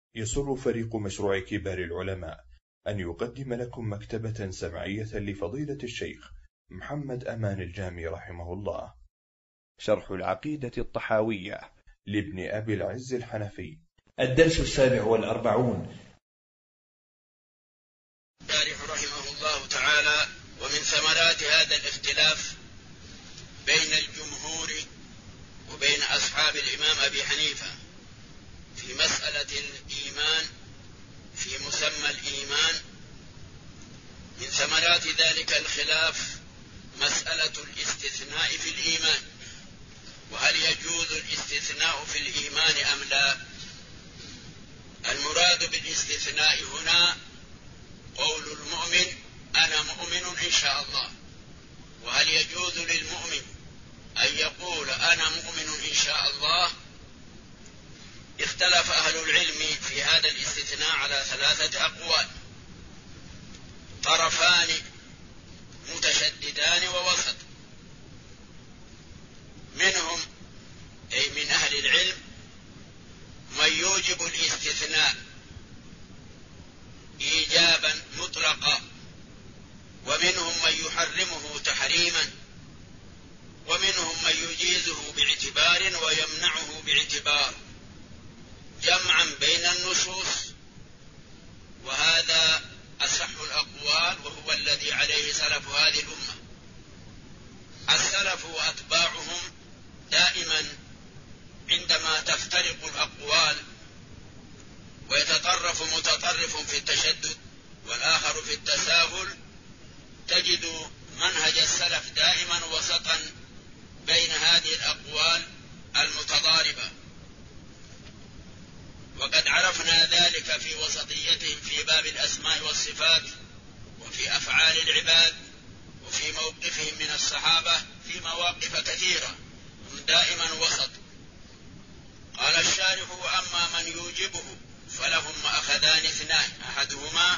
يسر فريق مشروع كبار العلماء أن يقدم لكم مكتبة سمعية لفضيلة الشيخ محمد أمان الجامي رحمه الله، شرح العقيدة الطحاوية لابن أبي العز الحنفي. الدرس 47. رحمه الله تعالى: ومن ثمرات هذا الاختلاف بين الجمهور وبين أصحاب الإمام أبي حنيفة في مسألة الإيمان، في مسمى الإيمان، من ثمرات ذلك الخلاف مسألة الاستثناء في الإيمان، وهل يجوز الاستثناء في الإيمان أم لا؟ المراد بالاستثناء هنا قول المؤمن: أنا مؤمن إن شاء الله. وهل يجوز للمؤمن أن يقول أنا مؤمن إن شاء الله؟ اختلف أهل العلم في هذا الاستثناء على 3 أقوال، طرفان متشددان ووسط. منهم أي من أهل العلم من يوجب الاستثناء إيجابا مطلقا، ومنهم من يحرمه تحريما، ومنهم من يجيزه باعتبار ويمنعه باعتبار، جمعا بين النصوص. وهذا أصح الأقوال، وهو الذي عليه سلف هذه الأمة. السلف وأتباعهم دائما عندما تفترق الأقوال ويتطرف متطرف في التشدد والآخر في التساهل، تجد منهج السلف دائما وسطا بين هذه الأقوال المتضاربة. وقد عرفنا ذلك في وسطيتهم في باب الأسماء والصفات، وفي أفعال العباد، وفي موقفهم من الصحابة في مواقف كثيرة، هم دائما وسط. قال الشارح: وأما من يوجبه فلهم مأخذان 2: أحدهما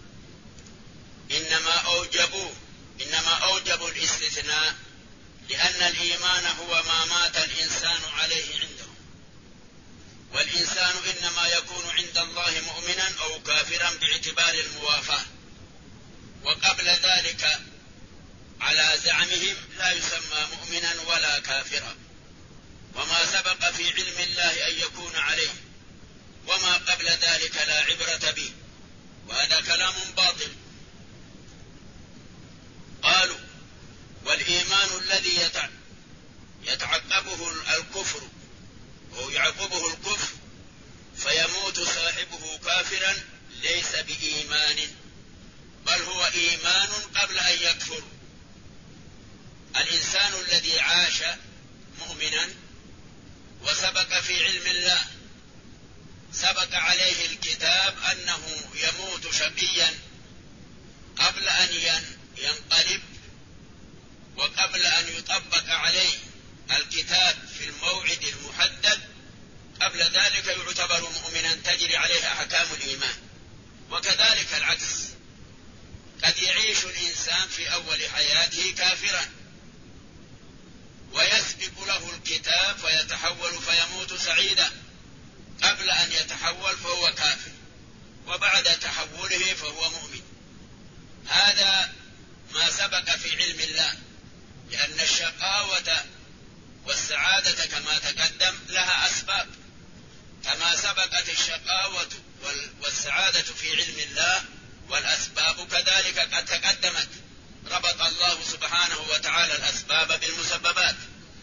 إنما أوجبوا الاستثناء لأن الإيمان هو ما مات الإنسان عليه عندهم، والإنسان إنما يكون عند الله مؤمنا أو كافرا باعتبار الموافاة، وقبل ذلك على زعمهم لا يسمى مؤمنا ولا كافرا، وما سبق في علم الله أن يكون عليه، وما قبل ذلك لا عبرة به، وهذا كلام باطل. قالوا: والإيمان الذي يتعقبه الكفر أو يعقبه الكفر فيموت صاحبه كافرا ليس بإيمان، بل هو إيمان قبل أن يكفر. الإنسان الذي عاش مؤمنا وسبق في علم الله، سبق عليه الكتاب أنه يموت شقيا قبل أن ينقلب، وقبل أن يطبق عليه الكتاب في الموعد المحدد، قبل ذلك يعتبر مؤمنا تجري عليه أحكام الإيمان. وكذلك العكس، قد يعيش الإنسان في أول حياته كافرا، ويسبق له الكتاب فيتحول فيموت سعيدا، قبل أن يتحول فهو كافر، وبعد تحوله فهو مؤمن. هذا ما سبق في علم الله، لأن الشقاوة والسعادة كما تقدم لها أسباب، كما سبقت الشقاوة والسعادة في علم الله، والأسباب كذلك قد تقدمت. ربط الله سبحانه وتعالى الأسباب بالمسببات.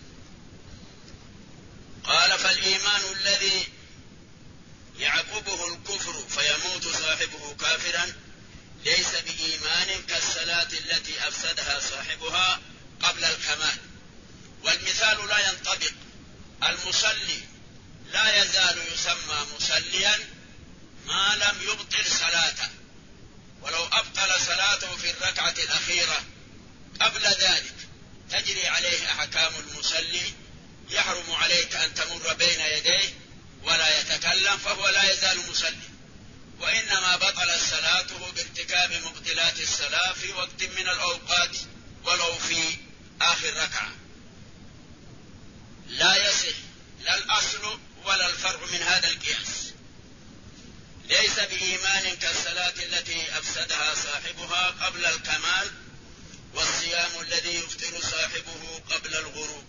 قال: فالإيمان الذي يعقبه الكفر فيموت صاحبه كافرا ليس بإيمان كالصلاة التي أفسدها صاحبها قبل الكمال. والمثال لا ينطبق، المصلي لا يزال يسمى مصليا ما لم يبطل صلاته، ولو أبطل صلاته في الركعة الأخيرة قبل ذلك تجري عليه أحكام المصلي، يحرم عليك أن تمر بين يديه ولا يتكلم، فهو لا يزال مصلي. وإنما بطل صلاته بارتكاب مبطلات الصلاة في وقت من الأوقات، ولو في آخر ركعة. لا يصح لا الأصل ولا الفرع من هذا القياس. بإيمان كالصلاة التي أفسدها صاحبها قبل الكمال، والصيام الذي يفطر صاحبه قبل الغروب.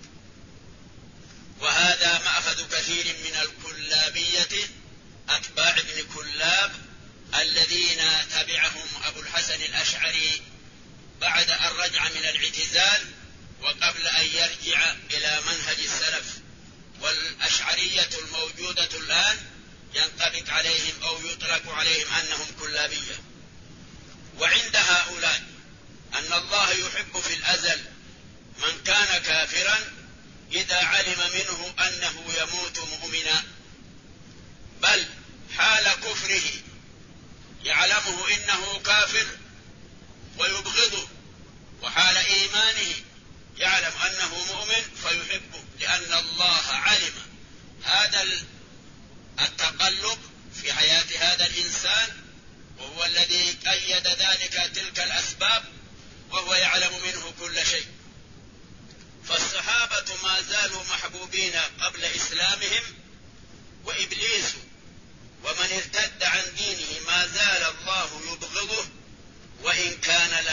وهذا مأخذ كثير من الكلابية أتباع ابن كلاب الذين تبعهم أبو الحسن الأشعري بعد أن رجع من الاعتزال وقبل أن يرجع إلى منهج السلف. والأشعرية الموجودة الآن ينطبق عليهم أو يطلق عليهم أنهم كلابية. وعند هؤلاء أن الله يحب في الأزل من كان كافرا إذا علم منه أنه يموت مؤمنا، بل حال كفره يعلمه إنه كافر ويبغضه، وحال إيمانه يعلم أنه مؤمن فيحبه، لأن الله علم هذا التقلب في حياة هذا الإنسان، وهو الذي قيد ذلك تلك الأسباب، وهو يعلم منه كل شيء. فالصحابة ما زالوا محبوبين قبل إسلامهم، وإبليس ومن ارتد عن دينه ما زال الله يبغضه، وإن كان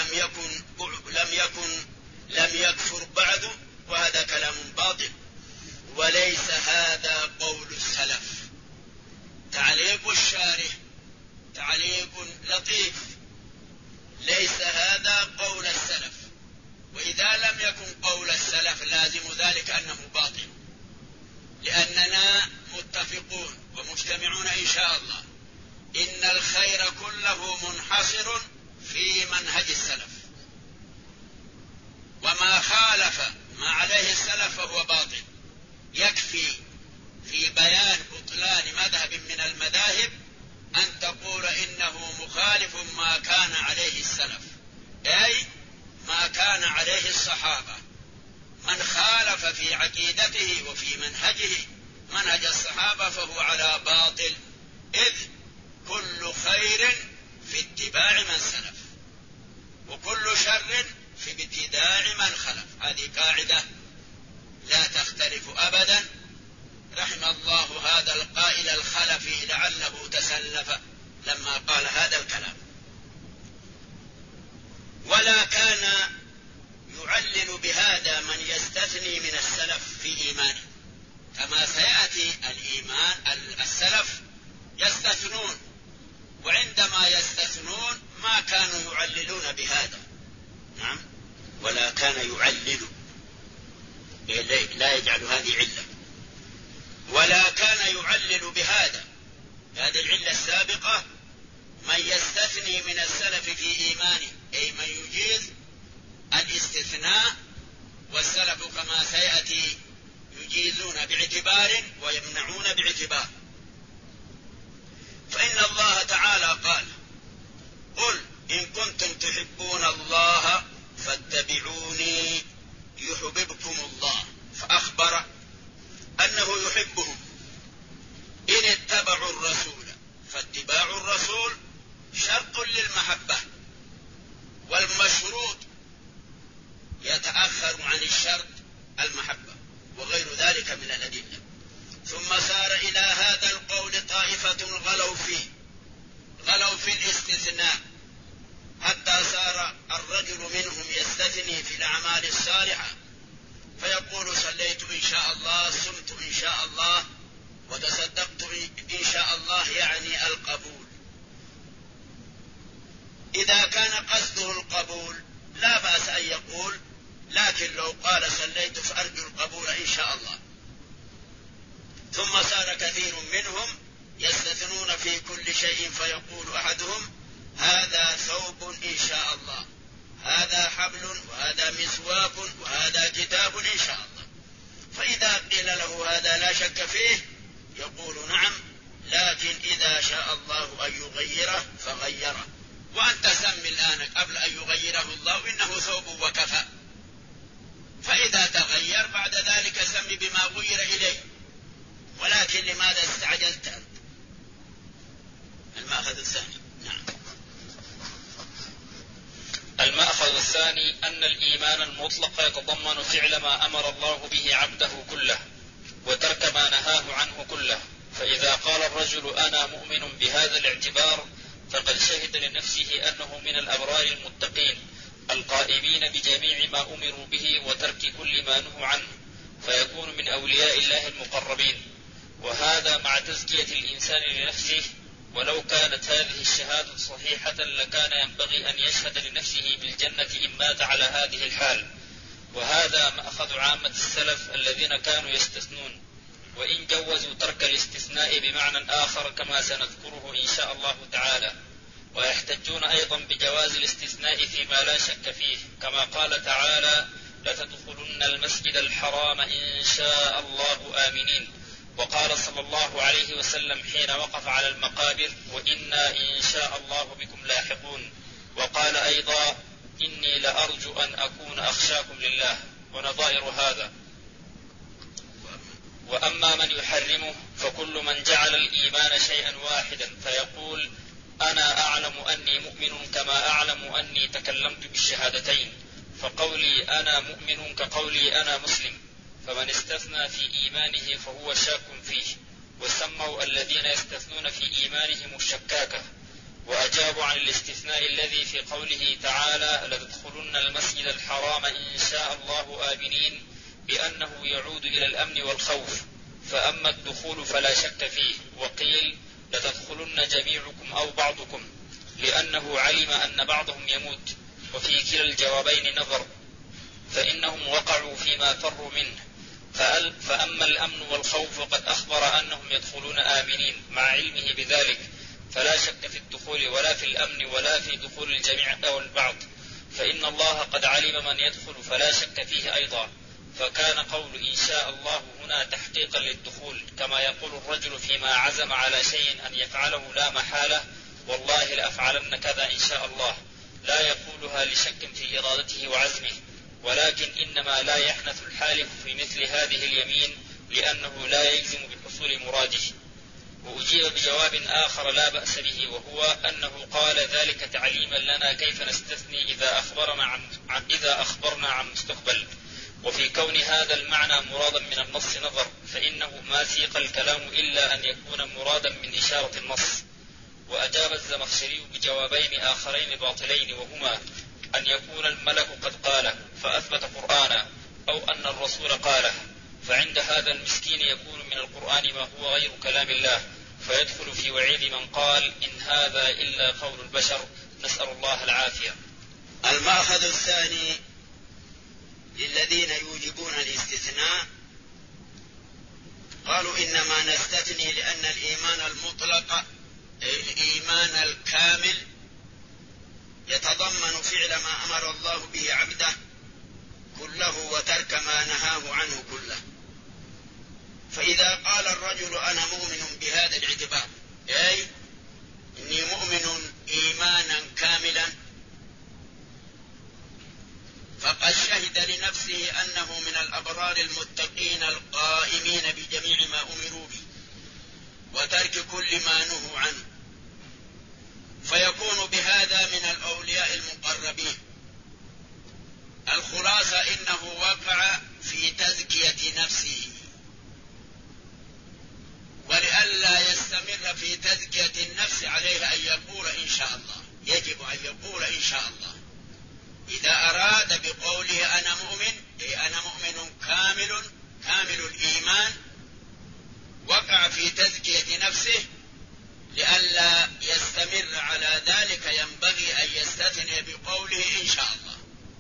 لم يكفر بعد، وهذا كلام باطل وليس هذا قول السلف. تعليق الشارح تعليق لطيف، ليس هذا قول السلف، وإذا لم يكن قول السلف لازم ذلك أنه باطل، لأننا متفقون ومجتمعون إن شاء الله إن الخير كله منحصر في منهج السلف، وما خالف ما عليه السلف فهو باطل. يكفي في بيان بطلان مذهب من المذاهب أن تقول إنه مخالف ما كان عليه السلف، أي ما كان عليه الصحابة. من خالف في عقيدته وفي منهجه منهج الصحابة فهو على باطل، إذ كل خير في اتباع من سلف، وكل شر في ابتداع من خلف. هذه قاعدة لا تختلف أبدا. رحم الله هذا القائل الخلفي لعله تسلف لما قال هذا الكلام. ولا كان يعلل بهذا من يستثني من السلف في إيمانه، كما سيأتي السلف يستثنون، وعندما يستثنون ما كانوا يعللون بهذا. نعم، ولا كان يعلل، لا يجعل هذه علة، ولا كان يعلل بهذا، هذه العلة السابقة، من يستثني من السلف في إيمانه، أي من يجيز الاستثناء، والسلف كما سيأتي يجيزون باعتبار ويمنعون باعتبار. فإن الله تعالى قال: قل إن كنتم تحبون الله فاتبعوني يحببكم الله، فأخبر أنه يحبهم إن اتبعوا الرسول، فاتباع الرسول شرط للمحبة، والمشروط يتأخر عن الشرط المحبة، وغير ذلك من الأدلة. ثم سار إلى هذا القول طائفة غلوا في الاستثناء، حتى صار الرجل منهم يستثني في الأعمال الصالحة، فيقول: صليت إن شاء الله، صمت إن شاء الله، وتصدقت إن شاء الله، يعني القبول. إذا كان قصده القبول لا بأس أن يقول، لكن لو قال صليت فأرجو القبول إن شاء الله. ثم صار كثير منهم يستثنون في كل شيء، فيقول أحدهم: هذا ثوب إن شاء الله، هذا حبل، وهذا مسواك، وهذا كتاب إن شاء الله. فإذا قيل له هذا لا شك فيه يقول: نعم، لكن إذا شاء الله أن يغيره فغيره، وأنت سم الآن قبل أن يغيره الله إنه ثوب وكفى، فإذا تغير بعد ذلك سم بما غير إليه. ولكن لماذا استعجلت أنت؟ المأخذ الثاني. نعم. المأخذ الثاني أن الإيمان المطلق يتضمن فعل ما أمر الله به عبده كله، وترك ما نهاه عنه كله، فإذا قال الرجل أنا مؤمن بهذا الاعتبار فقد شهد لنفسه أنه من الأبرار المتقين القائمين بجميع ما أمروا به وترك كل ما نهوا عنه، فيكون من أولياء الله المقربين. وهذا مع تزكية الإنسان لنفسه. ولو كانت هذه الشهادة صحيحة لكان ينبغي أن يشهد لنفسه بالجنة إن مات على هذه الحال. وهذا مأخذ عامة السلف الذين كانوا يستثنون، وإن جوزوا ترك الاستثناء بمعنى آخر كما سنذكره إن شاء الله تعالى. ويحتجون أيضا بجواز الاستثناء فيما لا شك فيه، كما قال تعالى لتدخلن المسجد الحرام إن شاء الله آمنين. وقال صلى الله عليه وسلم حين وقف على المقابر وإنا إن شاء الله بكم لاحقون. وقال أيضا إني لأرجو أن أكون أخشاكم لله، ونظائر هذا. وأما من يحرمه فكل من جعل الإيمان شيئا واحدا فيقول أنا أعلم أني مؤمن كما أعلم أني تكلمت بالشهادتين، فقولي أنا مؤمن كقولي أنا مسلم، فمن استثنى في إيمانه فهو شاك فيه. وسموا الذين يستثنون في إيمانهم الشكاكة. وأجابوا عن الاستثناء الذي في قوله تعالى لتدخلن المسجد الحرام إن شاء الله آمنين بأنه يعود إلى الأمن والخوف، فأما الدخول فلا شك فيه. وقيل لتدخلن جميعكم أو بعضكم، لأنه علم أن بعضهم يموت. وفي كلا الجوابين نظر، فإنهم وقعوا فيما فروا منه. فأما الأمن والخوف فقد أخبر أنهم يدخلون آمنين مع علمه بذلك، فلا شك في الدخول ولا في الأمن ولا في دخول الجميع أو البعض، فإن الله قد علم من يدخل فلا شك فيه أيضا. فكان قول إن شاء الله هنا تحقيقا للدخول، كما يقول الرجل فيما عزم على شيء أن يفعله لا محالة والله لأفعلن كذا إن شاء الله، لا يقولها لشك في إرادته وعزمه، ولكن إنما لا يحنث الحالف في مثل هذه اليمين لأنه لا يجزم بحصول مراده. وأجيب بجواب آخر لا بأس به، وهو أنه قال ذلك تعليما لنا كيف نستثني إذا أخبرنا عن مستقبل. وفي كون هذا المعنى مرادا من النص نظر، فإنه ما سيق الكلام إلا أن يكون مرادا من إشارة النص. وأجاب الزمخشري بجوابين آخرين باطلين، وهما أن يكون الملك قد قاله فأثبت قرآنا، أو أن الرسول قاله، فعند هذا المسكين يكون من القرآن ما هو غير كلام الله، فيدخل في وعيد من قال إن هذا إلا قول البشر، نسأل الله العافية. المأخذ الثاني للذين يوجبون الاستثناء، قالوا إنما نستثني لأن الإيمان المطلق الإيمان الكامل يتضمن فعل ما أمر الله به عبده كله وترك ما نهاه عنه كله. فإذا قال الرجل أنا مؤمن بهذا الاعتبار، أي إني مؤمن إيمانا كاملا، فقد شهد لنفسه أنه من الأبرار المتقين القائمين بجميع ما أمروا به وترك كل ما نهوا عنه، فيكون بهذا من الأولياء المقربين. الخلاصة إنه وقع في تزكية نفسه، ولئلا يستمر في تزكية النفس عليه أن يقول إن شاء الله، يجب أن يقول إن شاء الله. إذا أراد بقوله أنا مؤمن، أي أنا مؤمن كامل الإيمان، وقع في تزكية نفسه، لئلا يستمر على ذلك ينبغي أن يستثني بقوله إن شاء الله.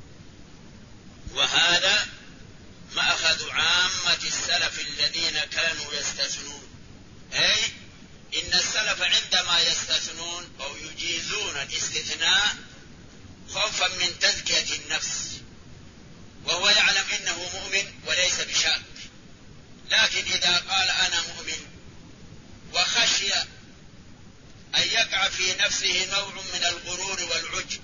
وهذا مأخذ عامة السلف الذين كانوا يستثنون، أي إن السلف عندما يستثنون أو يجيزون الاستثناء خوفا من تزكية النفس، وهو يعلم إنه مؤمن وليس بشاك، لكن إذا قال أنا مؤمن وخشي أن يقع في نفسه نوع من الغرور والعجب،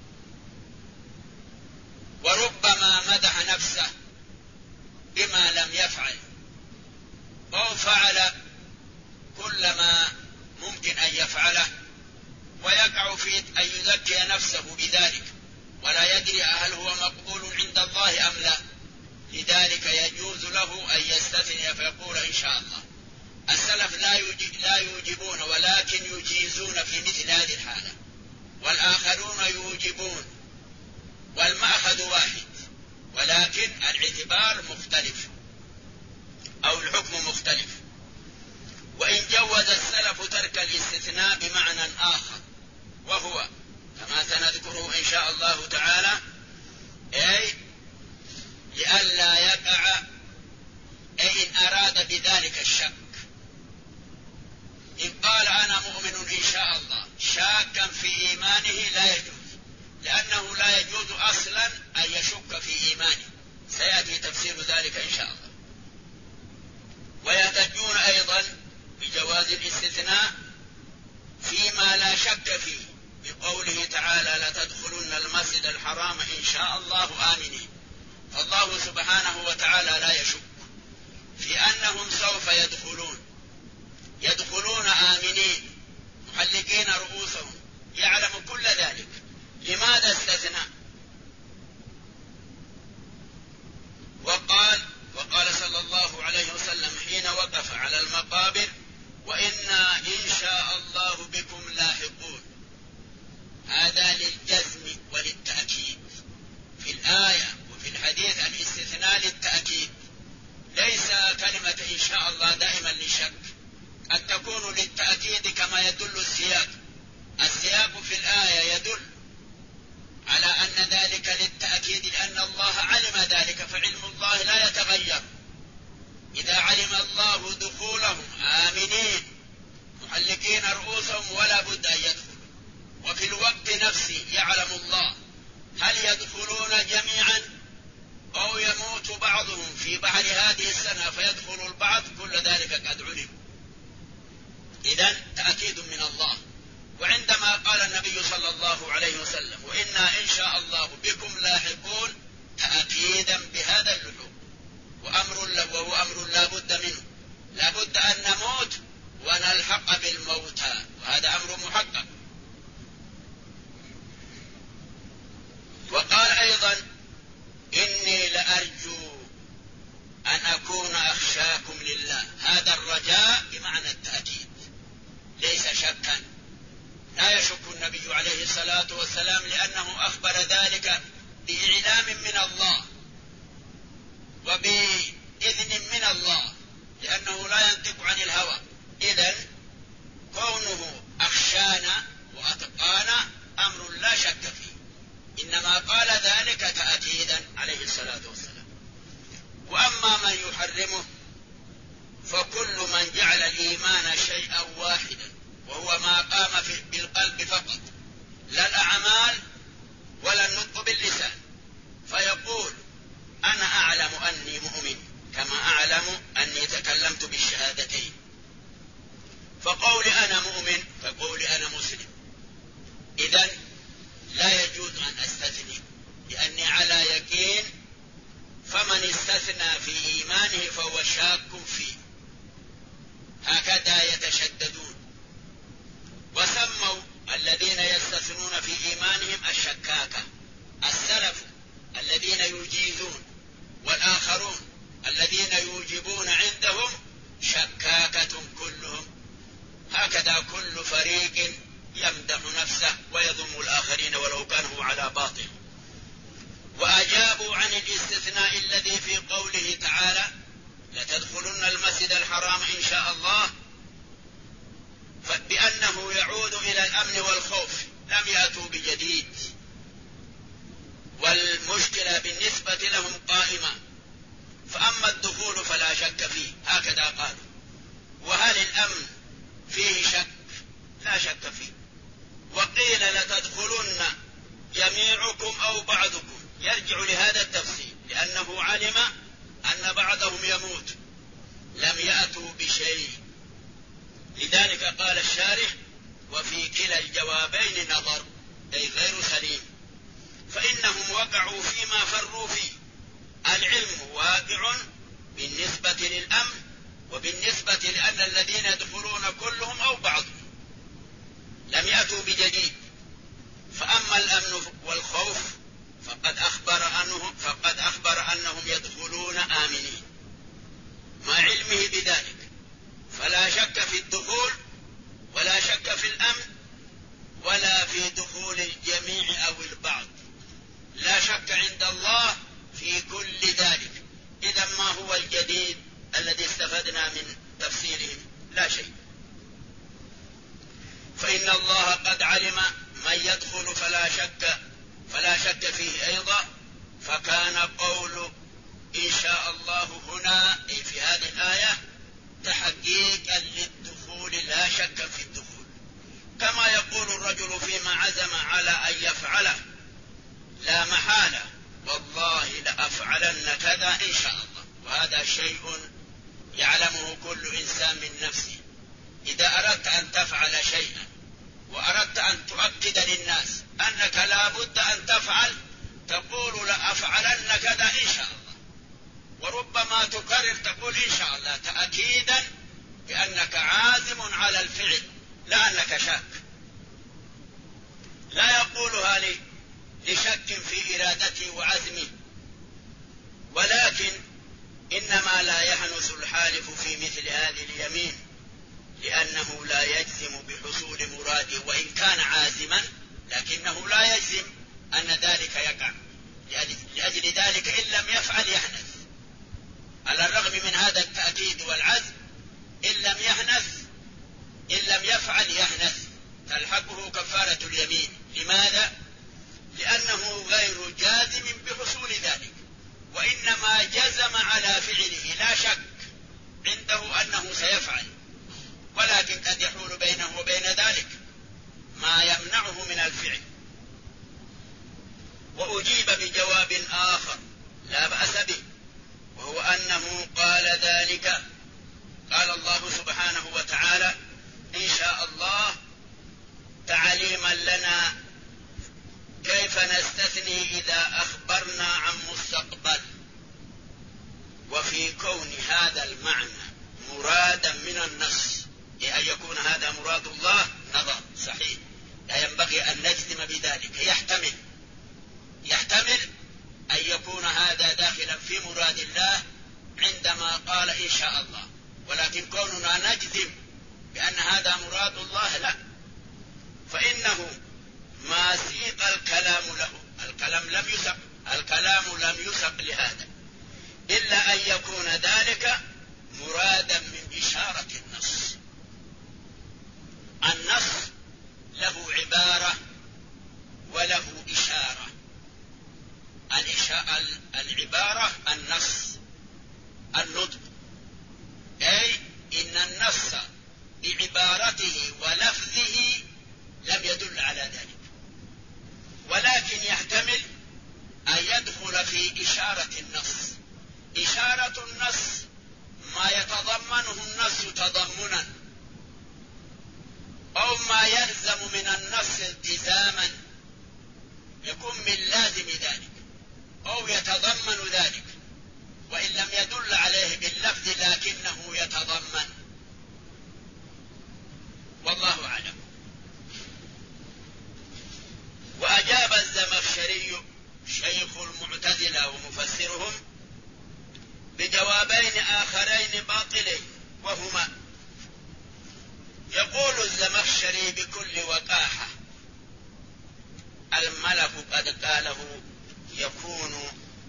وربما مدح نفسه بما لم يفعل أو فعل كل ما ممكن أن يفعله، ويقع في أن يزكي نفسه بذلك ولا يدري هل هو مقبول عند الله أم لا، لذلك يجوز له أن يستثني فيقول إن شاء الله. السلف لا يوجبون ولكن يجيزون في مثل هذه الحالة، والآخرون يوجبون، والمأخذ واحد ولكن الاعتبار مختلف أو الحكم مختلف. وإن جوز السلف ترك الاستثناء بمعنى آخر، وهو كما سنذكره إن شاء الله تعالى، أي لئلا يقع، أي إن أراد بذلك الشك. إن قال أنا مؤمن إن شاء الله شاكا في إيمانه لا يجوز، لأنه لا يجوز أصلا أن يشك في إيمانه، سيأتي تفسير ذلك إن شاء الله. ويحتجون أيضا بجواز الاستثناء فيما لا شك فيه، بقوله تعالى لتدخلن المسجد الحرام إن شاء الله آمنين. فالله سبحانه وتعالى لا يشك في أنهم سوف يدخلون آمنين محلقين رؤوسهم، يعلم كل ذلك. لماذا استثنى؟ وقال صلى الله عليه وسلم حين وقف على المقابر وإنا إن شاء الله بكم لاحقون. هذا للجزم وللتأكيد في الآية وفي الحديث. الاستثناء للتأكيد، ليس كلمة إن شاء الله دائما للشك، قد تكون للتأكيد كما يدل السياق. السياق في الآية يدل على أن ذلك للتأكيد، لأن الله علم ذلك، فعلم الله لا يتغير. إذا علم الله دخولهم آمنين محلقين رؤوسهم ولا بد أن يدخلوا، وفي الوقت نفسه يعلم الله هل يدخلون جميعا أو يموت بعضهم في بحر هذه السنة فيدخل البعض، كل ذلك قد علم. إذن تأكيد من الله. وعندما قال النبي صلى الله عليه وسلم وإنا إن شاء الله بكم لاحقون، تأكيدا بهذا اللحوق، وهو أمر لا بد منه، لا بد أن نموت ونلحق بالموتى، وهذا أمر محقق. وقال أيضا إني لأرجو أن أكون أخشاكم لله. هذا الرجاء بمعنى التأكيد، ليس شكا. لا يشك النبي عليه الصلاة والسلام، لأنه أخبر ذلك بإعلام من الله وبإذن من الله، لأنه لا ينطق عن الهوى. إذن كونه أخشانا وأتقانا أمر لا شك فيه، إنما قال ذلك تأكيدا عليه الصلاة والسلام. وأما من يحرمه فكل من جعل الإيمان شيئا واحدا، وهو ما قام بالقلب فقط، لا الأعمال ولا النطق باللسان، فيقول أنا أعلم أني مؤمن كما أعلم أني تكلمت بالشهادتين، فقولي أنا مؤمن كقولي أنا مسلم. إذن لا يجوز أن أستثني لأني على يقين، فمن استثنى في إيمانه فهو شاك فيه. هكذا يتشددون، وسموا الذين يستثنون في إيمانهم الشكاكة. السلف الذين يجيزون، والآخرون الذين يوجبون عندهم شكاكة كلهم. هكذا كل فريق يمدح نفسه ويذم الآخرين ولو كانوا على باطل. وأجابوا عن الاستثناء الذي في قوله تعالى لتدخلن المسجد الحرام إن شاء الله، بأنه يعود إلى الأمن والخوف، لم يأتوا بجديد، والمشكلة بالنسبة لهم قائمة. فأما الدخول فلا شك فيه، هكذا قالوا. وهل الأمن فيه شك؟ لا شك فيه. وقيل لتدخلن جميعكم أو بعضكم، يرجع لهذا التفصيل، لأنه علم أن بعضهم يموت، لم يأتوا بشيء. لذلك قال الشارح وفي كلا الجوابين نظر، أي غير سليم، فإنهم وقعوا فيما فروا فيه. العلم واقع بالنسبة للأمن وبالنسبة لأن الذين يدخلون كلهم أو بعضهم، لم يأتوا بجديد. فأما الأمن والخوف فقد أخبر أنهم يدخلون آمنين مع علمه بذلك، فلا شك في الدخول ولا شك في الأمن ولا في دخول الجميع أو البعض. لا شك عند الله في كل ذلك. إذا ما هو الجديد الذي استفدنا من تفسيرهم؟ لا شيء. فإن الله قد علم من يدخل فلا شك فيه أيضا، فكان قول إن شاء الله هنا في هذه الآية تحقيقا للدخول، لا شك في الدخول. كما يقول الرجل فيما عزم على أن يفعله: لا محالة والله لأفعلن كذا إن شاء الله. وهذا شيء يعلمه كل إنسان من نفسه. إذا أردت أن تفعل شيئا وأردت أن تؤكد للناس أنك لا بد أن تفعل، تقول لأفعلن كذا إن شاء الله، وربما تكرر تقول إن شاء الله تأكيدا بأنك عازم على الفعل لا أنك شاك. لا يقولها لشك في إرادته وعزمه، ولكن إنما لا يحنث الحالف في مثل هذه اليمين لأنه لا يجزم بحصول مراده، وإن كان عازما لكنه لا يجزم أن ذلك يقع. لأجل ذلك إن لم يفعل يحنث، على الرغم من هذا التأكيد والعزم إن لم يفعل يحنث، تلحقه كفارة اليمين. لماذا؟ لأنه غير جازم بحصول ذلك، وإنما جزم على فعله، لا شك عنده أنه سيفعل، ولكن قد يحول بينه وبين ذلك ما يمنعه من الفعل. وأجيب بجواب آخر لا بأس به، وهو أنه قال ذلك، قال الله سبحانه وتعالى إن شاء الله تعليما لنا كيف نستثني إذا أخبرنا عن مستقبل. وفي كون هذا المعنى مرادا من النص، أن يكون هذا مراد الله نظر صحيح، لا ينبغي أن نجزم بذلك. يحتمل أن يكون هذا داخلا في مراد الله عندما قال إن شاء الله، ولكن كوننا نجزم بأن هذا مراد الله لا، فإنه ما سيق الكلام له، الكلام لم يسق لهذا، إلا أن يكون ذلك مرادا من إشارة النص. النص له عبارة وله إشارة. العبارة النص، النطق، أي إن النص بعبارته ولفظه لم يدل على ذلك، ولكن يحتمل أن يدخل في إشارة النص. إشارة النص ما يتضمنه النص تضمنا، أو ما يلزم من النص التزاما يكون من لازم ذلك، أو يتضمن ذلك وإن لم يدل عليه باللفظ لكنه يتضمن، والله أعلم. وأجاب الزمخشري شيخ المعتزلة ومفسرهم بجوابين آخرين باطلين، وهما: يقول الزمخشري بكل وقاحة: الملك قد قاله يكون،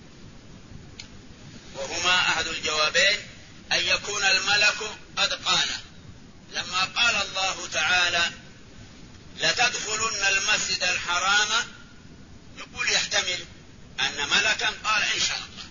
وهما أحد الجوابين أن يكون الملك قد قاله، لما قال الله تعالى لتدخلن المسجد الحرام، يقول يحتمل أن ملكا قال إن شاء الله،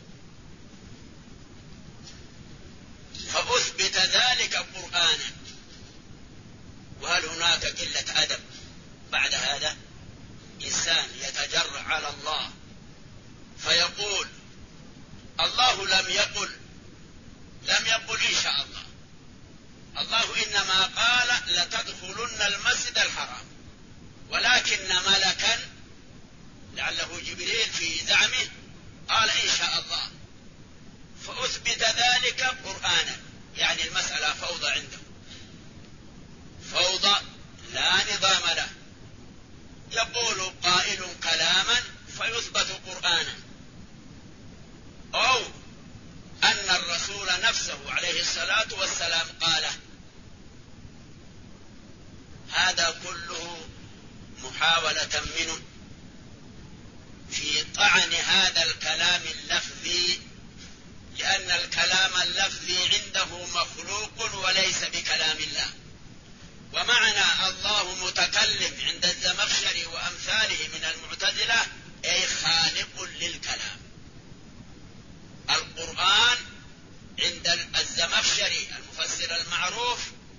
فأثبت ذلك قرآنا. وهل هناك قلة أدب بعد هذا؟ إنسان يتجرأ على الله فيقول الله لم يقل إن شاء الله، الله إنما قال لتدخلن المسجد الحرام، ولكن ملكا لعله جبريل محاولة منه في طعن هذا الكلام اللفظي، لأن الكلام اللفظي عنده مخلوق وليس بكلام الله. ومعنى الله متكلم عند الزمخشري وأمثاله من المعتزلة أي خالق للكلام. القرآن عند الزمخشري المفسر المعروف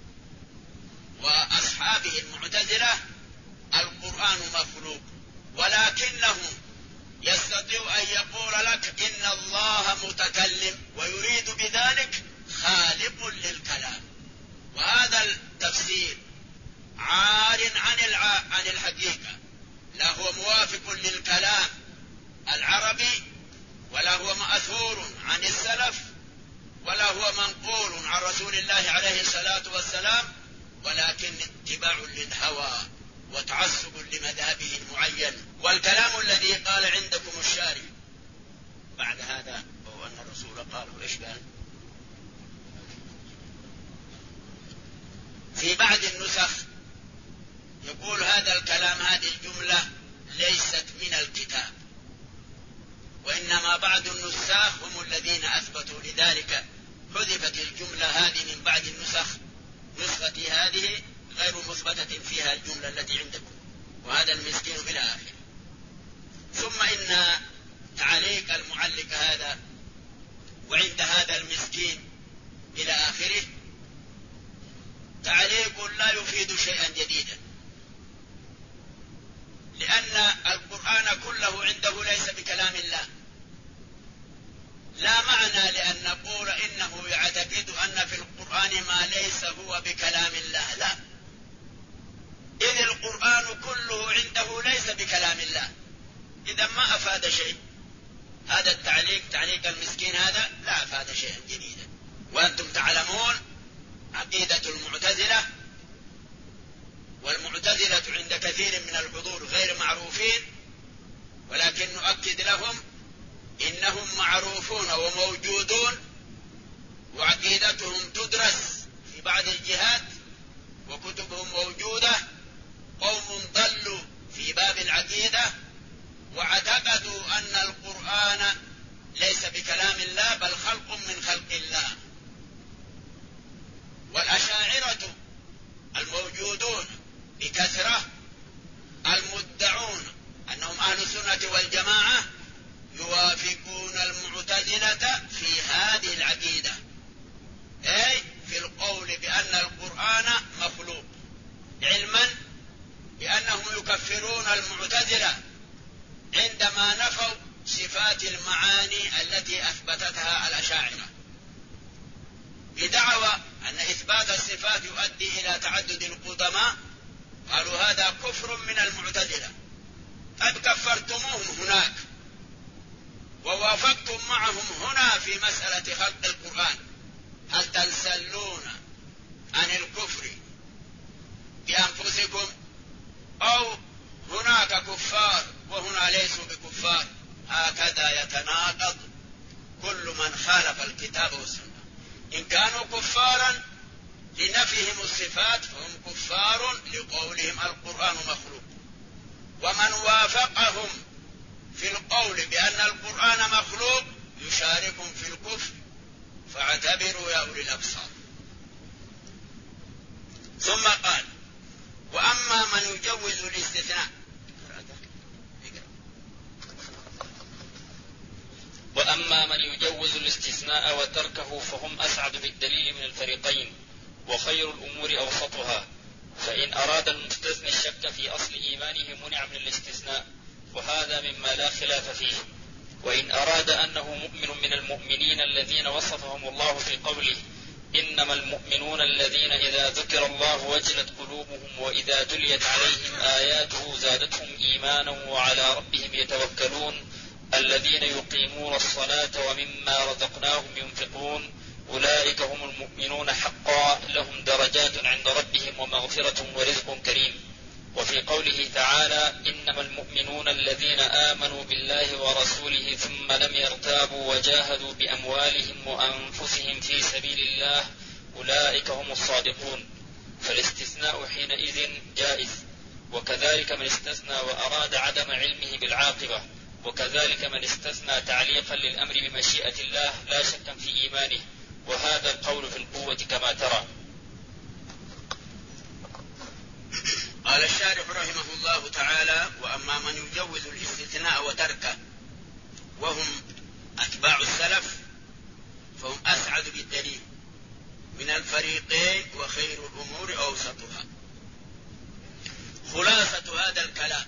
وأصحابه المعتزلة القرآن مخلوق، ولكنه يستطيع أن يقول لك إن الله متكلم ويريد بذلك خالق للكلام. وهذا التفسير عار عن الحقيقة، لا هو موافق للكلام العربي، ولا هو مأثور عن السلف، ولا هو منقول عن رسول الله عليه الصلاة والسلام، ولكن اتباع للهوى وتعصب لمذهبه المعين. والكلام الذي قال عندكم الشارع بعد هذا هو أن الرسول قال إيش قال؟ في بعض النسخ يقول هذا الكلام، هذه الجملة ليست من الكتاب، وإنما بعض النساخ هم الذين أثبتوا لذلك، حذفت الجملة هذه من بعض النسخ، نسختي هذه غير مثبتة فيها الجملة التي عندكم، وهذا المسكين إلى آخره. ثم إن تعليق المعلق هذا وعند هذا المسكين إلى آخره تعليق لا يفيد شيئا جديدا، لأن القرآن كله عنده ليس بكلام الله. لا معنى لأن نقول إنه يعتقد أن في القرآن ما ليس هو بكلام الله، لا، إذ القرآن كله عنده ليس بكلام الله، إذا ما أفاد شيء. هذا التعليق تعليق المسكين هذا لا أفاد شيئا جديدا. وأنتم تعلمون عقيدة المعتزلة، والمعتزلة عند كثير من الحضور غير معروفين، ولكن نؤكد لهم إنهم معروفون وموجودون، وعقيدتهم تدرس في بعض الجهات، وكتبهم موجودة. قوم ضلوا في باب العقيدة واعتقدوا أن القرآن ليس بكلام الله بل خلق من خلق الله. والأشاعرة الموجودون بكثرة المدعون أنهم أهل السنة والجماعة يوافقون المعتزلة في هذه العقيدة، أي في القول بأن القرآن مخلوق، علما بأنهم يكفرون المعتزلة عندما نفوا صفات المعاني التي أثبتتها الأشاعرة، بدعوى أن إثبات الصفات يؤدي إلى تعدد القدماء. قالوا هذا كفر من المعتزلة، قد كفرتموهم هناك ووافقتم معهم هنا في مسألة خلق القرآن، هل تنسلون عن الكفر بأنفسكم، أو هناك كفار وهنا ليسوا بكفار؟ هكذا يتناقض كل من خالف الكتاب والسنة. إن كانوا كفارا لنفيهم الصفات فهم كفار لقولهم القرآن مخلوق، ومن وافقهم في القول بأن القرآن مخلوق يشاركهم في الكفر، فاعتبروا يا أولي الأبصار. ثم قال وأما من يجوز الاستثناء، وأما من يجوز الاستثناء وتركه فهم أسعد بالدليل من الفريقين، وخير الأمور أوسطها. فإن أراد المستثني الشك في أصل إيمانه منع من الاستثناء، وهذا مما لا خلاف فيه. وإن أراد أنه مؤمن من المؤمنين الذين وصفهم الله في قوله إنما المؤمنون الذين إذا ذكر الله وجلت قلوبهم وإذا تليت عليهم آياته زادتهم إيمانا وعلى ربهم يتوكلون الذين يقيمون الصلاة ومما رزقناهم ينفقون أولئك هم المؤمنون حقا لهم درجات عند ربهم ومغفرة ورزق كريم. وفي قوله تعالى إنما المؤمنون الذين آمنوا بالله ورسوله ثم لم يرتابوا وجاهدوا بأموالهم وأنفسهم في سبيل الله أولئك هم الصادقون، فالاستثناء حينئذ جائز. وكذلك من استثنى وأراد عدم علمه بالعاقبة، وكذلك من استثنى تعليقا للأمر بمشيئة الله لا شك في إيمانه، وهذا القول في القوة كما ترى. قال الشارح رحمه الله تعالى: وأما من يجوز الاستثناء وتركه وهم أتباع السلف فهم أسعد بالدليل من الفريقين، وخير الأمور أوسطها. خلاصة هذا الكلام: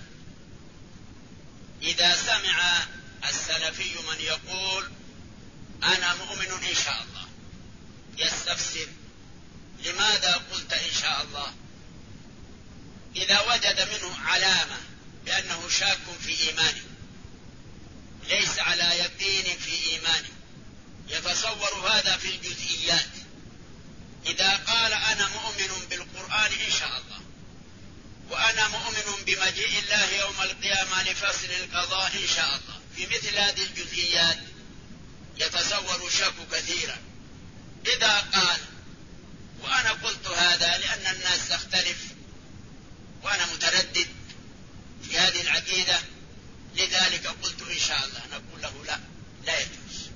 إذا سمع السلفي من يقول أنا مؤمن إن شاء الله يستفسر لماذا قلت إن شاء الله؟ إذا وجد منه علامة بأنه شاك في إيمانه، ليس على يقين في إيمانه، يتصور هذا في الجزئيات. إذا قال أنا مؤمن بالقرآن إن شاء الله، وأنا مؤمن بمجيء الله يوم القيامة لفصل القضاء إن شاء الله، في مثل هذه الجزئيات يتصور الشك كثيرا. إذا قال وأنا قلت هذا لأن الناس تختلف وأنا متردد في هذه العقيدة لذلك قلت إن شاء الله، نقول له لا يجوز،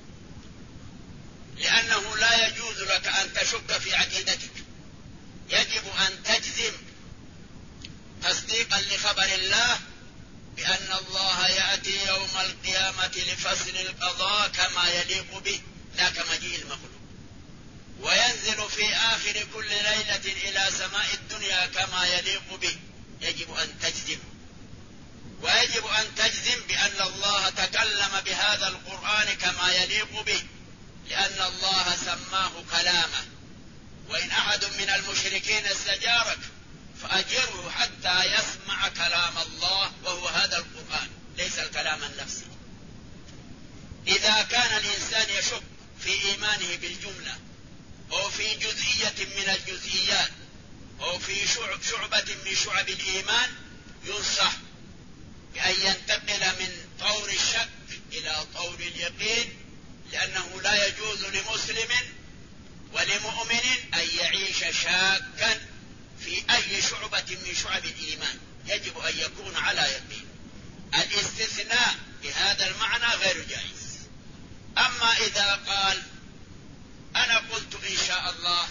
لأنه لا يجوز لك أن تشك في عقيدتك، يجب أن تجزم تصديقا لخبر الله بأن الله يأتي يوم القيامة لفصل القضاء كما يليق به لا كمجيء المخلوق، وينزل في آخر كل ليلة إلى سماء الدنيا كما يليق به. يجب أن تجزم، ويجب أن تجزم بأن الله تكلم بهذا القرآن كما يليق به، لأن الله سماه كلامه. وإن أحد من المشركين استجارك فأجره حتى يسمع كلام الله، وهو هذا القرآن ليس الكلام النفسي. إذا كان الإنسان يشك في إيمانه بالجملة أو في جزئية من الجزئيات أو في شعبة من شعب الإيمان، ينصح بأن ينتقل من طور الشك إلى طور اليقين، لأنه لا يجوز لمسلم ولمؤمن أن يعيش شاكا في أي شعبة من شعب الإيمان، يجب أن يكون على يقين. الاستثناء بهذا المعنى غير جائز. أما إذا قال أنا قلت إن شاء الله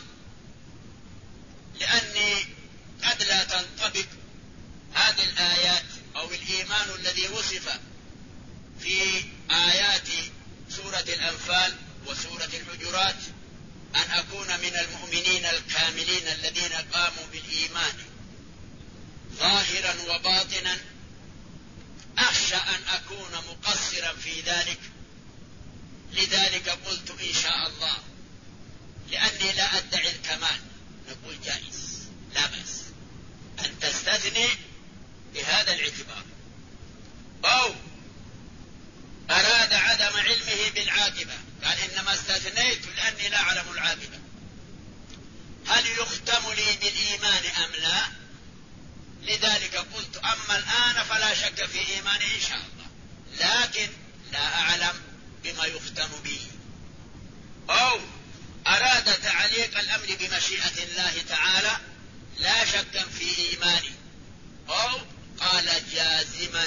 لأني قد لا تنطبق هذه الآيات أو الإيمان الذي وصف في آيات سورة الأنفال وسورة الحجرات أن أكون من المؤمنين الكاملين الذين قاموا بالإيمان ظاهرا وباطنا، أخشى أن أكون مقصرا في ذلك، لذلك قلت إن شاء الله لأني لا أدعي الكمال. نقول جائز، لا بأس أن تستثني بهذا الاعتبار. أو أراد عدم علمه بالعاقبة، قال إنما استثنيت لأني لا أعلم العاقبة، هل يختم لي بالإيمان أم لا؟ لذلك قلت أما الآن فلا شك في إيماني إن شاء الله، لكن لا أعلم بما يختم به. أو أراد تعليق الأمر بمشيئة الله تعالى لا شك في إيماني. أو قال جازما،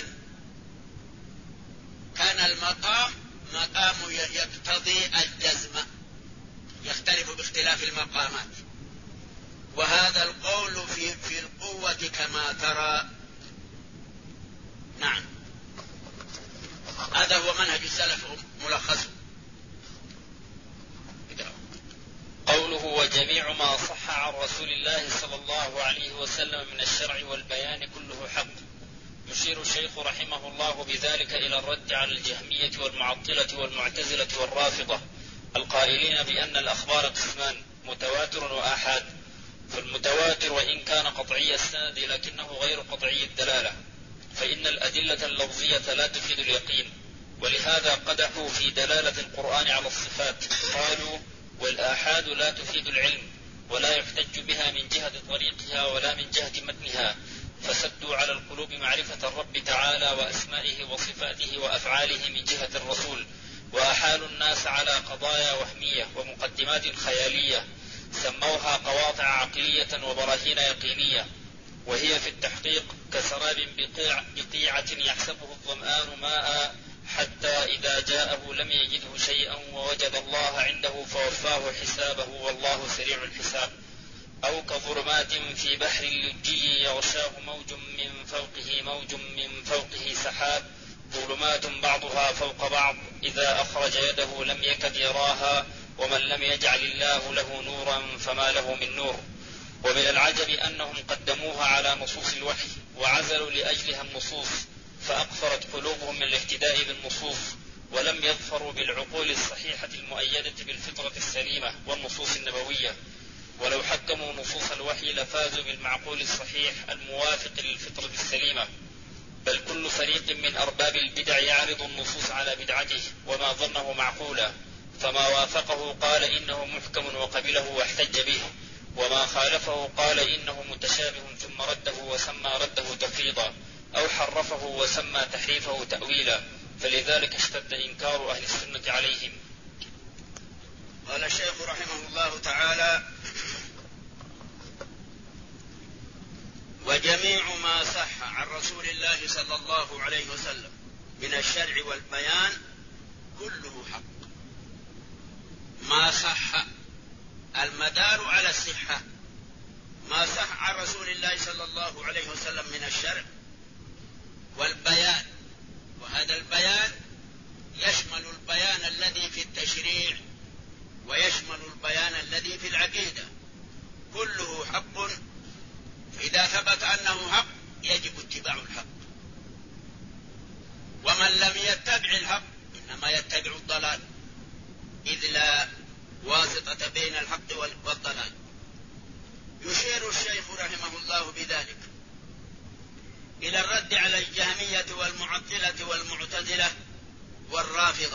كان المقام مقام يقتضي الجزم، يختلف باختلاف المقامات، وهذا القول في القوة كما ترى. نعم، هذا هو منهج السلف ملخصه. قوله وجميع ما صح عن رسول الله صلى الله عليه وسلم من الشرع والبيان كله حق. يشير الشيخ رحمه الله بذلك إلى الرد على الجهمية والمعطلة والمعتزلة والرافضة القائلين بأن الأخبار قسمان، متواتر وآحاد. فالمتواتر وإن كان قطعي السند لكنه غير قطعي الدلالة، فإن الأدلة اللفظية لا تفيد اليقين، ولهذا قدحوا في دلالة القرآن على الصفات، قالوا والآحاد لا تفيد العلم ولا يحتج بها من جهة طريقها ولا من جهة متنها، فسدوا على القلوب معرفة الرب تعالى وأسمائه وصفاته وأفعاله من جهة الرسول، وأحالوا الناس على قضايا وهمية ومقدمات خيالية سموها قواطع عقلية وبراهين يقينية، وهي في التحقيق كسرايا شراب بقيعة يحسبه الظمآن ماء حتى إذا جاءه لم يجده شيئا ووجد الله عنده فوفاه حسابه والله سريع الحساب. أو كظلمات في بحر لجي يغشاه موج من فوقه موج من فوقه سحاب ظلمات بعضها فوق بعض إذا أخرج يده لم يكد يراها ومن لم يجعل الله له نورا فما له من نور. ومن العجب أنهم قدموها على نصوص الوحي وعزلوا لأجلها النصوص فأقفرت قلوبهم من الاهتداء بالنصوص ولم يظفروا بالعقول الصحيحة المؤيدة بالفطرة السليمة والنصوص النبوية. ولو حكموا نصوص الوحي لفازوا بالمعقول الصحيح الموافق للفطرة السليمة. بل كل فريق من أرباب البدع يعرض النصوص على بدعته وما ظنه معقولا، فما وافقه قال إنه محكم وقبله واحتج به، وما خالفه قال إنه متشابه ثم رده وسمى رده تفريضا، أو حرفه وسمى تحريفه تأويلا، فلذلك اشتد إنكار أهل السنة عليهم. قال الشيخ رحمه الله تعالى: وجميع ما صح عن رسول الله صلى الله عليه وسلم من الشرع والبيان كله حق. ما صح المدار على الصحة، ما صح عن رسول الله صلى الله عليه وسلم من الشرع والبيان، وهذا البيان يشمل البيان الذي في التشريع ويشمل البيان الذي في العقيدة، كله حق. فإذا ثبت أنه حق يجب اتباع الحق، ومن لم يتبع الحق إنما يتبع الضلال، إذ لا واسطة بين الحق والضلال. يشير الشيخ رحمه الله بذلك إلى الرد على الجهمية والمعطلة والمعتزلة والرافضة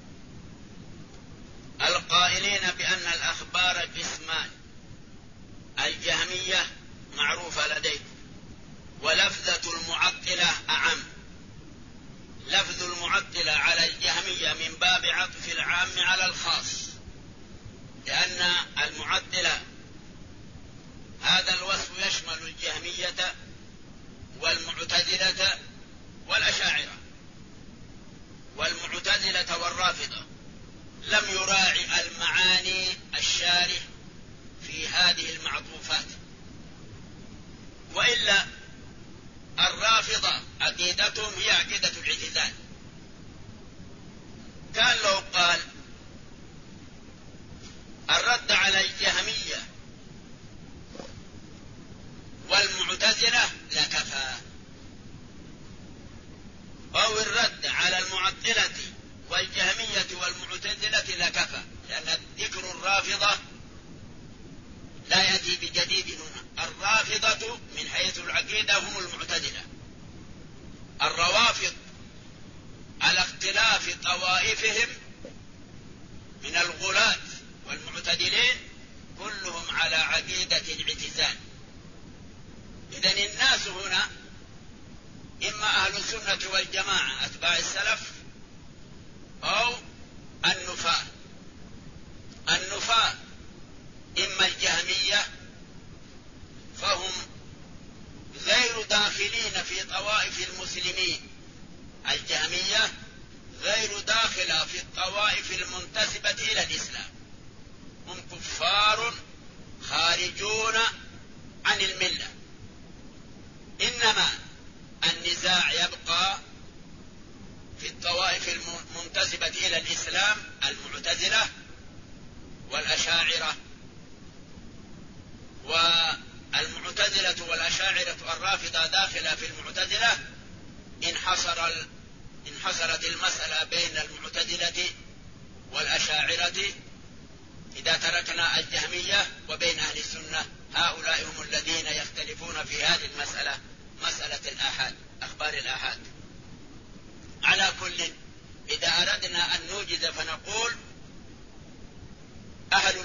القائلين بأن الأخبار قسمان. الجهمية معروفة لديكم، ولفظة المعطلة أعم. لفظ المعطلة على الجهمية من باب عطف العام على الخاص، لأن المعطلة هذا الوصف يشمل الجهمية والمعتزلة والأشاعرة والمعتزلة والرافضة. لم يراعي المعاني الشارح في هذه المعطوفات، وإلا الرافضة عقيدتهم هي عقيدة الاعتزال. كان لو قال الرد على الجهمية والمعتزلة لكفى، أو الرد على المعطلة والجهمية والمعتزلة لكفى، لأن ذكر الرافضة لا يأتي بجديد هنا. الرافضة من حيث العقيدة هم المعتزلة. الروافض على اختلاف طوائفهم من الغلاة والمعتدلين كلهم على عقيدة الاعتزال. إذن الناس هنا إما أهل السنة والجماعة أتباع السلف أو النفاة. النفاة إما الجهمية فهم غير داخلين في طوائف المسلمين، الجهمية غير داخلة في الطوائف المنتسبة إلى الإسلام، هم كفار خارجون عن الملة. إنما النزاع يبقى في الطوائف المنتسبة إلى الإسلام، المعتزلة والأشاعرة. والمعتزلة والأشاعرة والرافضة داخلة في المعتزلة. انحصرت المسألة بين المعتزلة والأشاعرة إذا تركنا الجهمية، وبين أهل السنة هؤلاء هم الذين يختلفون في هذه المسألة، مسألة الآحاد، أخبار الآحاد. على كل، إذا أردنا أن نوجد فنقول أهل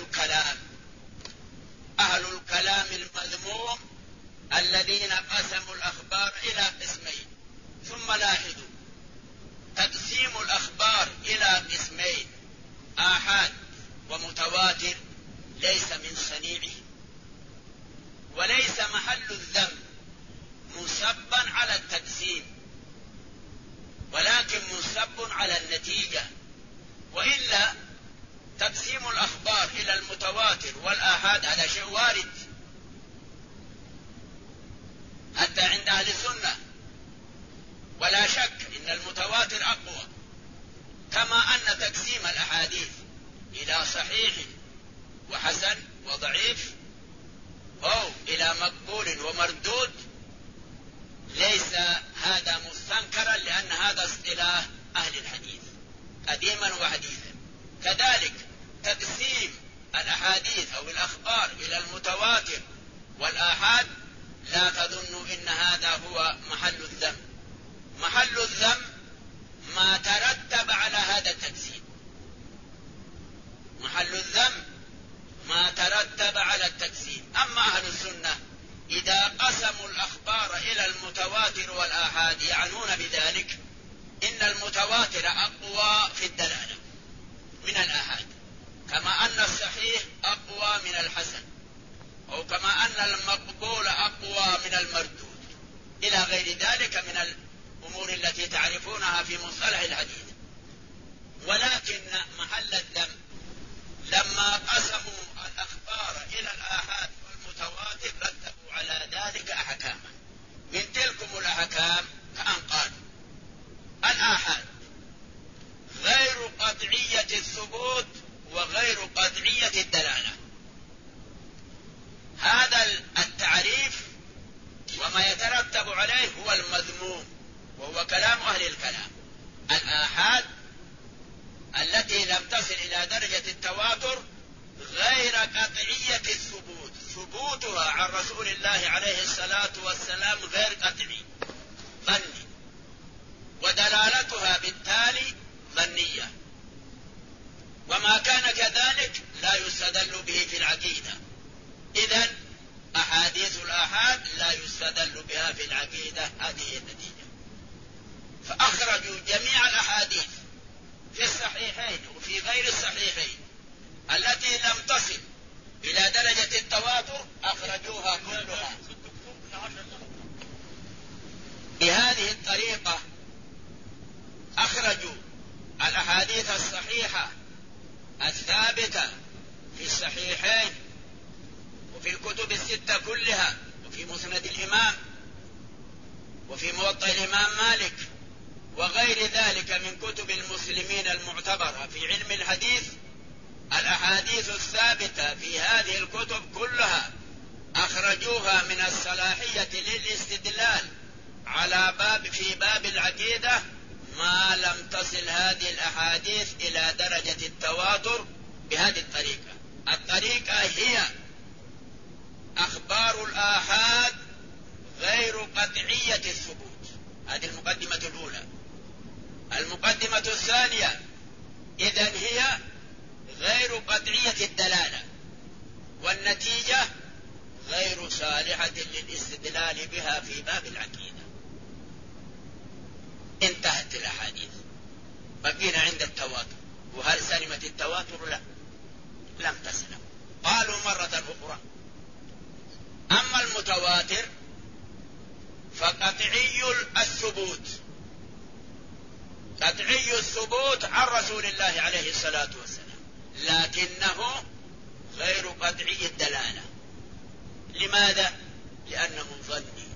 الكلام المذموم الذين قسموا الأخبار إلى قسمين. ثم لاحظوا تقسيم الأخبار إلى قسمين آحاد ومتواتر ليس من صنيعه، وليس محل الذم مسبا على النتيجة. وإلا تقسيم الأخبار إلى المتواتر والآحاد هذا شيء وارد حتى عند أهل السنة، ولا شك إن المتواتر أقوى، كما أن تقسيم الأحاديث إلى صحيح وحسن وضعيف أو إلى مقبول ومردود ليس هذا مستنكرا، لأن هذا اصطلاح أهل الحديث قديما وحديثا. كذلك تقسيم الأحاديث أو الأخبار إلى المتواتر والآحاد لا تظنوا إن هذا هو محل الذم. محل الذم ما ترتب على هذا التقسيم، محل الذم ما ترتب على التقسيم. أما أهل السنة إذا قسموا الأخبار إلى المتواتر والآحاد يعنون بذلك إن المتواتر أقوى في الدلالة من الآحاد، كما أن الصحيح أقوى من الحسن، أو كما أن المقبول أقوى من المردود، إلى غير ذلك من الأمور التي تعرفونها في مصطلح الحديث. ولكن محل الذم لما قسموا الأخبار إلى الآحاد والمتواتر رتبوا على ذلك أحكاما. من تلكم الأحكام كأن قالوا الآحاد غير قطعية الثبوت وغير قطعية الدلالة. هذا التعريف وما يترتب عليه هو المذموم، وهو كلام أهل الكلام. الآحاد التي لم تصل إلى درجة التواتر غير قطعية الثبوت، ثبوتها عن رسول الله عليه الصلاة والسلام غير قطعي، ظني، ودلالتها بالتالي ظنية، وما كان كذلك لا يستدل به في العقيدة. إذن أحاديث الآحاد لا يستدل بها في العقيدة، هذه هي النتيجة. فأخرجوا جميع الأحاديث في الصحيحين وفي غير الصحيحين التي لم تصل إلى درجة التواتر، أخرجوها كلها. بهذه الطريقة أخرجوا الأحاديث الصحيحة الثابتة في الصحيحين وفي الكتب الستة كلها، وفي مسند الإمام، وفي موطأ الإمام مالك، وغير ذلك من كتب المسلمين المعتبرة في علم الحديث. الأحاديث الثابتة في هذه الكتب كلها أخرجوها من الصلاحية للاستدلال على في باب العقيدة ما لم تصل هذه الأحاديث إلى درجة التواتر بهذه الطريقة. الطريقة هي أخبار الآحاد غير قطعية الثبوت. هذه المقدمة الأولى. المقدمة الثانية إذن هي غير قطعية الدلالة، والنتيجة غير صالحة للاستدلال بها في باب العقيدة. انتهت الأحاديث، بقينا عند التواتر. وهل سلمت التواتر؟ لا، لم تسلم. قالوا مرة أخرى أما المتواتر فقطعي الثبوت، قطعي الثبوت عن رسول الله عليه الصلاة والسلام، لكنه غير قطعي الدلالة. لماذا؟ لأنه ظني،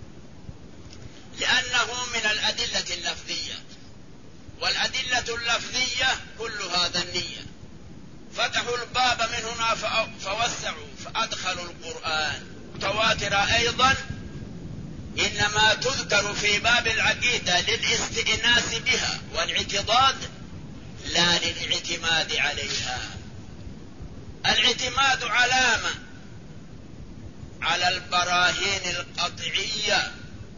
لأنه من الأدلة اللفظية، والأدلة اللفظية كلها ظنية. فتحوا الباب من هنا فوسعوا فأدخلوا القرآن. متواتر أيضا إنما تذكر في باب العقيدة للاستئناس بها والاعتضاد، لا للاعتماد عليها. الاعتماد علامة على البراهين القطعية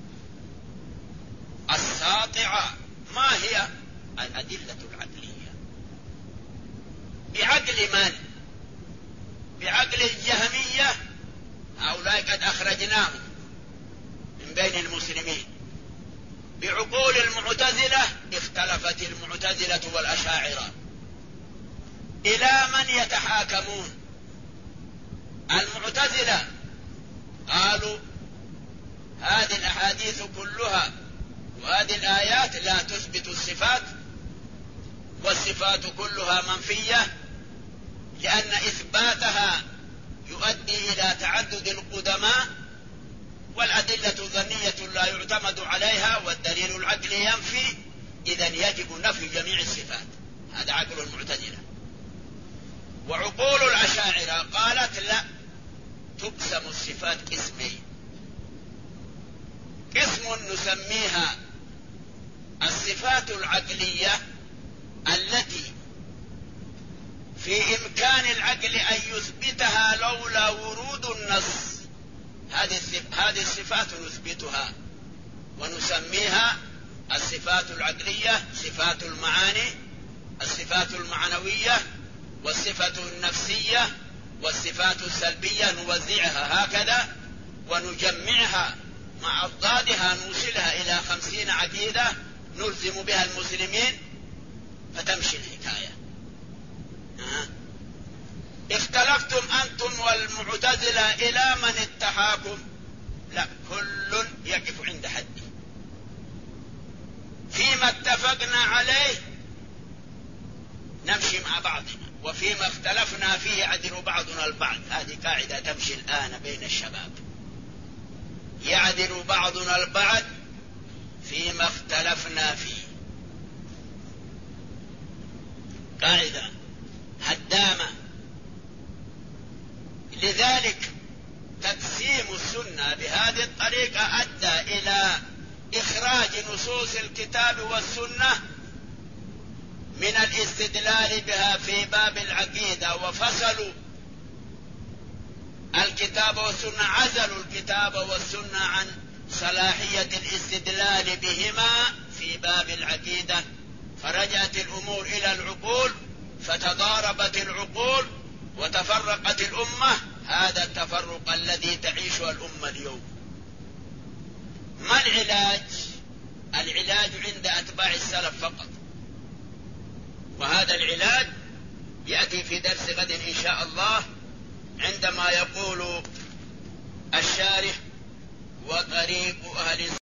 الساطعة. ما هي؟ الأدلة العقلية. بعقل من؟ بعقل الجهمية، هؤلاء قد أخرجناهم من بين المسلمين. بعقول المعتزلة اختلفت المعتزلة والأشاعرة. إلى من يتحاكمون؟ المعتزلة قالوا هذه الأحاديث كلها وهذه الآيات لا تثبت الصفات، والصفات كلها منفية، لأن إثباتها يؤدي إلى تعدد القدماء، والأدلة ظنية لا يعتمد عليها والدليل العقلي ينفي، إذن يجب نفي جميع الصفات. هذا عقل المعتزلة. وعقول الأشاعرة قالت لا، تقسم الصفات قسمين: قسم نسميها الصفات العقلية التي في إمكان العقل أن يثبتها لولا ورود النص، هذه الصفات نثبتها ونسميها الصفات العقلية، صفات المعاني، الصفات المعنوية، والصفة النفسية، والصفات السلبية نوزعها هكذا ونجمعها مع أضدادها، نوصلها إلى 50 عقيدة نلزم بها المسلمين فتمشي الحكاية. اختلفتم أنتم والمعتزلة إلى من التحاكم؟ لا، كل يقف عند حده. فيما اتفقنا عليه نمشي مع بعضنا، وفيما اختلفنا فيه يعذر بعضنا البعض. هذه قاعدة تمشي الآن بين الشباب، يعذر بعضنا البعض فيما اختلفنا فيه. قاعدة هدامة. لذلك تقسيم السنة بهذه الطريقة أدى إلى إخراج نصوص الكتاب والسنة من الاستدلال بها في باب العقيدة، وفصلوا الكتاب والسنة، عزلوا الكتاب والسنة عن صلاحية الاستدلال بهما في باب العقيدة، فرجعت الأمور إلى العقول، فتضاربت العقول وتفرقت الأمة. هذا التفرق الذي تعيشه الأمة اليوم. ما العلاج؟ العلاج عند أتباع السلف فقط، وهذا العلاج يأتي في درس غد إن شاء الله، عندما يقول الشارح: وطريق أهل